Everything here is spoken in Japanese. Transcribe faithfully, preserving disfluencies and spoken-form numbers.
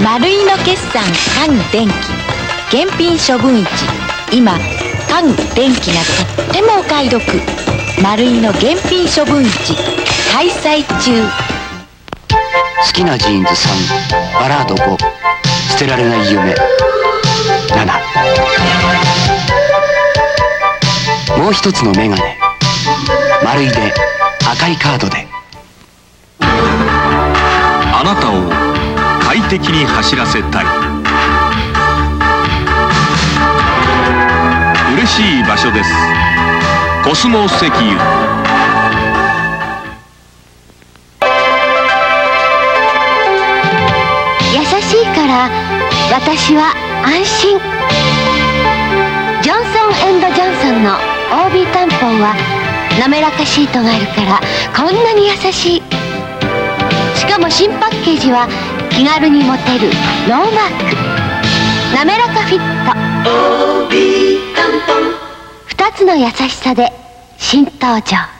丸井の決算家具電気現品処分市。今家具電気がとってもお買い得。丸井の現品処分市開催中。 好きなジーンズさん、バラードご、捨てられない夢なな。もう一つのメガネ、丸いで赤いカードで。 あなたを快適に走らせたい。嬉しい場所です。コスモ石油。 優しいから私は安心。ジョンソンエンド・ジョンソンの オービー タンポンは滑らかシートがあるからこんなに優しい。しかも新パッケージは気軽に持てるノーマーク滑らかフィット。 オービー タンポン、ふたつの優しさで新登場。